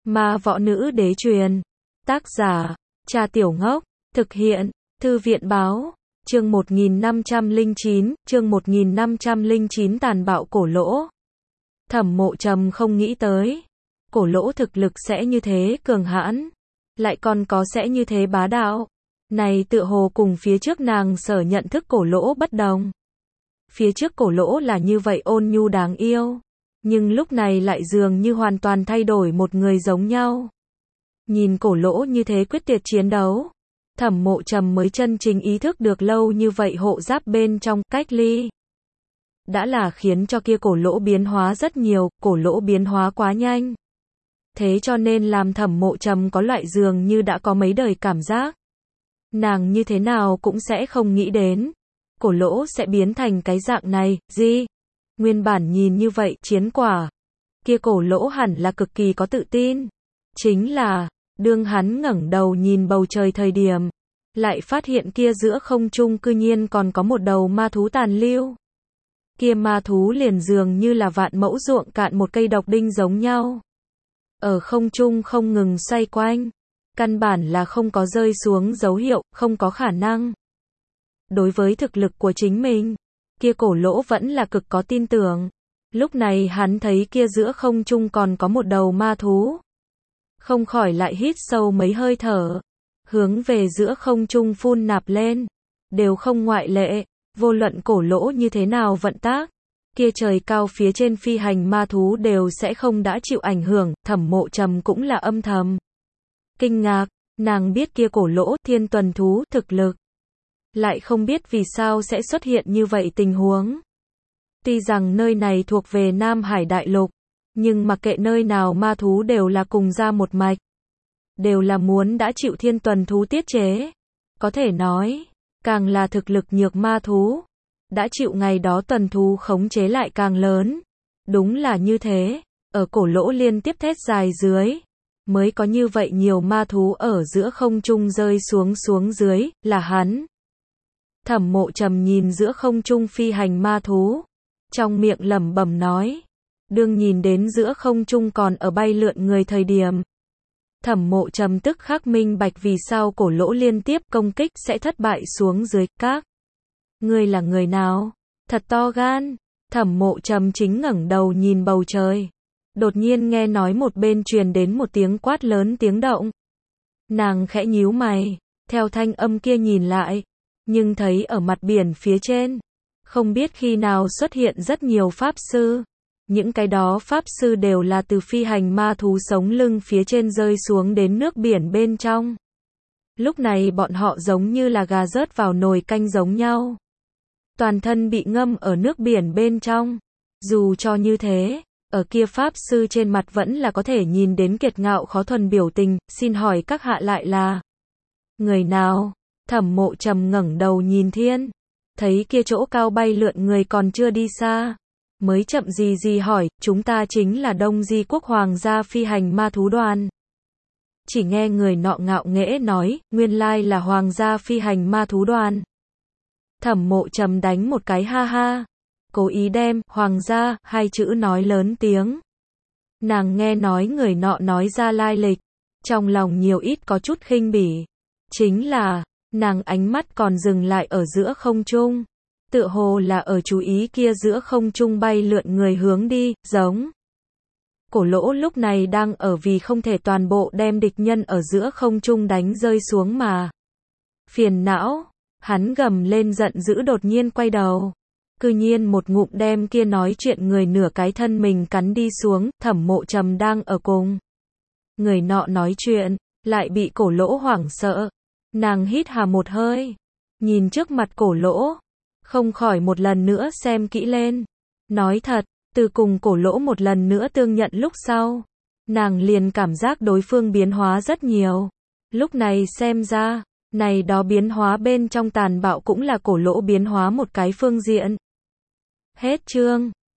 Ma võ nữ đế truyền. Tác giả, Trà Tiểu Ngốc. Thực hiện, Thư viện báo. Chương 1509 tàn bạo cổ lỗ. Thẩm Mộ Trầm không nghĩ tới. Cổ lỗ thực lực sẽ như thế cường hãn. Lại còn có sẽ như thế bá đạo. Này tựa hồ cùng phía trước nàng sở nhận thức cổ lỗ bất đồng. Phía trước cổ lỗ là như vậy ôn nhu đáng yêu. Nhưng lúc này lại dường như hoàn toàn thay đổi một người giống nhau. Nhìn cổ lỗ như thế quyết tuyệt chiến đấu. Thẩm Mộ Trầm mới chân chính ý thức được lâu như vậy hộ giáp bên trong cách ly. Đã là khiến cho kia cổ lỗ biến hóa rất nhiều, cổ lỗ biến hóa quá nhanh. Thế cho nên làm Thẩm Mộ Trầm có loại dường như đã có mấy đời cảm giác. Nàng như thế nào cũng sẽ không nghĩ đến. Cổ lỗ sẽ biến thành cái dạng này, gì? Nguyên bản nhìn như vậy, chiến quả. Kia cổ lỗ hẳn là cực kỳ có tự tin. Chính là, đương hắn ngẩng đầu nhìn bầu trời thời điểm, lại phát hiện kia giữa không trung cư nhiên còn có một đầu ma thú tàn lưu. Kia ma thú liền dường như là vạn mẫu ruộng cạn một cây độc đinh giống nhau. Ở không trung không ngừng xoay quanh. Căn bản là không có rơi xuống dấu hiệu, không có khả năng. Đối với thực lực của chính mình, kia cổ lỗ vẫn là cực có tin tưởng. Lúc này hắn thấy kia giữa không trung còn có một đầu ma thú. Không khỏi lại hít sâu mấy hơi thở. Hướng về giữa không trung phun nạp lên. Đều không ngoại lệ, vô luận cổ lỗ như thế nào vận tác. Kia trời cao phía trên phi hành ma thú đều sẽ không đã chịu ảnh hưởng, Thẩm Mộ Trầm cũng là âm thầm. Kinh ngạc, nàng biết kia cổ lỗ thiên tuần thú thực lực. Lại không biết vì sao sẽ xuất hiện như vậy tình huống. Tuy rằng nơi này thuộc về Nam Hải Đại Lục, nhưng mặc kệ nơi nào ma thú đều là cùng ra một mạch. Đều là muốn đã chịu thiên tuần thú tiết chế. Có thể nói, càng là thực lực nhược ma thú, đã chịu ngày đó tuần thú khống chế lại càng lớn. Đúng là như thế, ở cổ lỗ liên tiếp thét dài dưới. Mới có như vậy nhiều ma thú ở giữa không trung rơi xuống dưới, là hắn. Thẩm Mộ Trầm nhìn giữa không trung phi hành ma thú. Trong miệng lẩm bẩm nói. Đương nhìn đến giữa không trung còn ở bay lượn người thời điểm. Thẩm Mộ Trầm tức khắc minh bạch vì sao cổ lỗ liên tiếp công kích sẽ thất bại xuống dưới. Các ngươi là người nào? Thật to gan. Thẩm Mộ Trầm chính ngẩng đầu nhìn bầu trời. Đột nhiên nghe nói một bên truyền đến một tiếng quát lớn tiếng động. Nàng khẽ nhíu mày, theo thanh âm kia nhìn lại, nhưng thấy ở mặt biển phía trên, không biết khi nào xuất hiện rất nhiều pháp sư. Những cái đó pháp sư đều là từ phi hành ma thú sống lưng phía trên rơi xuống đến nước biển bên trong. Lúc này bọn họ giống như là gà rớt vào nồi canh giống nhau. Toàn thân bị ngâm ở nước biển bên trong. Dù cho như thế, ở kia pháp sư trên mặt vẫn là có thể nhìn đến kiệt ngạo khó thuần biểu tình, xin hỏi các hạ lại là người nào? Thẩm Mộ Trầm ngẩng đầu nhìn thiên, thấy kia chỗ cao bay lượn người còn chưa đi xa, mới chậm gì hỏi, chúng ta chính là Đông Di Quốc Hoàng gia phi hành ma thú đoàn. Chỉ nghe người nọ ngạo nghễ nói, nguyên lai là Hoàng gia phi hành ma thú đoàn. Thẩm Mộ Trầm đánh một cái ha ha. Cố ý đem, Hoàng gia, hai chữ nói lớn tiếng. Nàng nghe nói người nọ nói ra lai lịch. Trong lòng nhiều ít có chút khinh bỉ. Chính là, nàng ánh mắt còn dừng lại ở giữa không trung. Tựa hồ là ở chú ý kia giữa không trung bay lượn người hướng đi, giống. Cổ lỗ lúc này đang ở vì không thể toàn bộ đem địch nhân ở giữa không trung đánh rơi xuống mà. Phiền não, hắn gầm lên giận dữ đột nhiên quay đầu. Cư nhiên một ngụm đem kia nói chuyện người nửa cái thân mình cắn đi xuống, Thẩm Mộ Trầm đang ở cùng. Người nọ nói chuyện, lại bị cổ lỗ hoảng sợ. Nàng hít hà một hơi, nhìn trước mặt cổ lỗ, không khỏi một lần nữa xem kỹ lên. Nói thật, từ cùng cổ lỗ một lần nữa tương nhận lúc sau, nàng liền cảm giác đối phương biến hóa rất nhiều. Lúc này xem ra, này đó biến hóa bên trong tàn bạo cũng là cổ lỗ biến hóa một cái phương diện. Hết chương.